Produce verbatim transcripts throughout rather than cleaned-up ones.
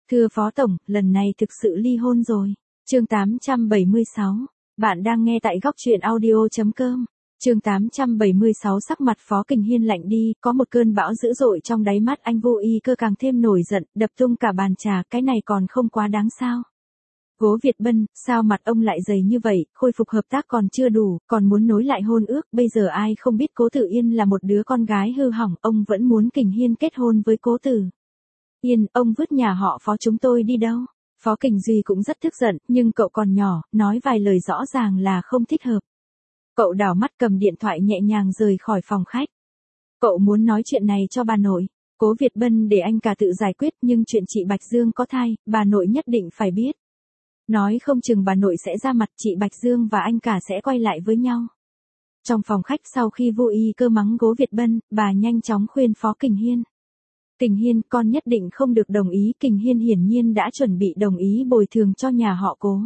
Thưa Phó Tổng, lần này thực sự ly hôn rồi. Chương tám trăm bảy mươi sáu. Bạn đang nghe tại góc truyện audio chấm com. Chương tám trăm bảy mươi sáu. Sắc mặt Phó Kình Hiên lạnh đi, có một cơn bão dữ dội trong đáy mắt anh. Vô Y Cơ càng thêm nổi giận, đập tung cả bàn trà, cái này còn không quá đáng sao? Cố Việt Bân, sao mặt ông lại dày như vậy, khôi phục hợp tác còn chưa đủ, còn muốn nối lại hôn ước, bây giờ ai không biết Cố Tử Yên là một đứa con gái hư hỏng, ông vẫn muốn Kình Hiên kết hôn với Cố Tử Yên, ông vứt nhà họ Phó chúng tôi đi đâu? Phó Kình Duy cũng rất tức giận, nhưng cậu còn nhỏ, nói vài lời rõ ràng là không thích hợp. Cậu đảo mắt cầm điện thoại nhẹ nhàng rời khỏi phòng khách. Cậu muốn nói chuyện này cho bà nội. Cố Việt Bân để anh cả tự giải quyết, nhưng chuyện chị Bạch Dương có thai, bà nội nhất định phải biết. Nói không chừng bà nội sẽ ra mặt, chị Bạch Dương và anh cả sẽ quay lại với nhau. Trong phòng khách sau khi Vô Y Cơ mắng Cố Việt Bân, bà nhanh chóng khuyên Phó Kình Hiên. Kình Hiên, con nhất định không được đồng ý. Kình Hiên hiển nhiên đã chuẩn bị đồng ý bồi thường cho nhà họ Cố.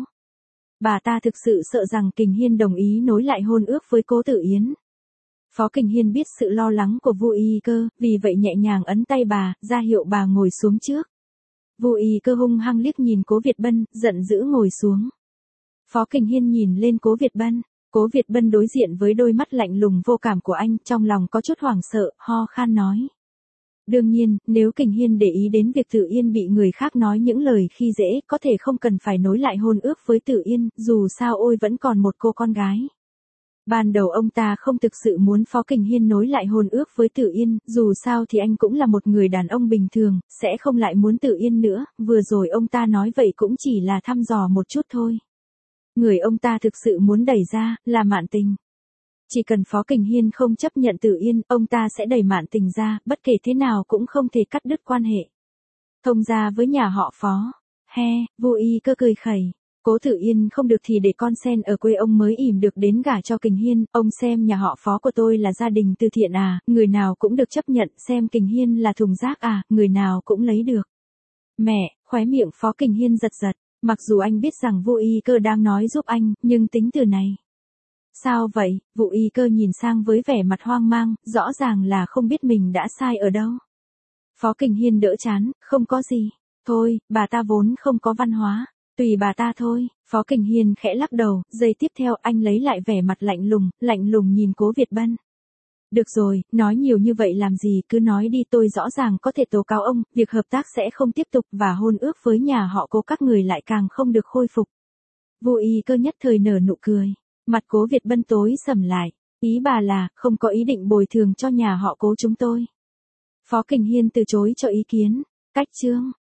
Bà ta thực sự sợ rằng Kình Hiên đồng ý nối lại hôn ước với Cố Tử Yến. Phó Kình Hiên biết sự lo lắng của Vô Y Cơ, vì vậy nhẹ nhàng ấn tay bà, ra hiệu bà ngồi xuống trước. Vô Y Cơ hung hăng liếc nhìn Cố Việt Bân, giận dữ ngồi xuống. Phó Kình Hiên nhìn lên Cố Việt Bân. Cố Việt Bân đối diện với đôi mắt lạnh lùng vô cảm của anh, trong lòng có chút hoảng sợ, ho khan nói. Đương nhiên, nếu Kình Hiên để ý đến việc Tử Yên bị người khác nói những lời khi dễ, có thể không cần phải nối lại hôn ước với Tử Yên, dù sao ôi vẫn còn một cô con gái. Ban đầu ông ta không thực sự muốn Phó Kình Hiên nối lại hôn ước với Tử Yên, dù sao thì anh cũng là một người đàn ông bình thường, sẽ không lại muốn Tử Yên nữa, vừa rồi ông ta nói vậy cũng chỉ là thăm dò một chút thôi. Người ông ta thực sự muốn đẩy ra, là Mạn Tình. Chỉ cần Phó Kình Hiên không chấp nhận Tử Yên, ông ta sẽ đẩy Mạn Tình ra, bất kể thế nào cũng không thể cắt đứt quan hệ. Thông gia với nhà họ Phó. He, Vô Y Cơ cười khẩy. Cố Tử Yên không được thì để con sen ở quê ông mới ỉm được đến gả cho Kình Hiên, ông xem nhà họ Phó của tôi là gia đình từ thiện à, người nào cũng được chấp nhận, xem Kình Hiên là thùng rác à, người nào cũng lấy được. Mẹ, khóe miệng Phó Kình Hiên giật giật, mặc dù anh biết rằng Vô Y Cơ đang nói giúp anh, nhưng tính từ này. Sao vậy? Vô Y Cơ nhìn sang với vẻ mặt hoang mang, rõ ràng là không biết mình đã sai ở đâu. Phó Kình Hiên đỡ chán, không có gì. Thôi, bà ta vốn không có văn hóa. Tùy bà ta thôi. Phó Kình Hiên khẽ lắc đầu, giây tiếp theo anh lấy lại vẻ mặt lạnh lùng, lạnh lùng nhìn Cố Việt Bân. Được rồi, nói nhiều như vậy làm gì, cứ nói đi, tôi rõ ràng có thể tố cáo ông, việc hợp tác sẽ không tiếp tục và hôn ước với nhà họ Cố các người lại càng không được khôi phục. Vô Y Cơ nhất thời nở nụ cười. Mặt Cố Việt Bân tối sầm lại, ý bà là, không có ý định bồi thường cho nhà họ Cố chúng tôi. Phó Kình Hiên từ chối cho ý kiến, cách chương.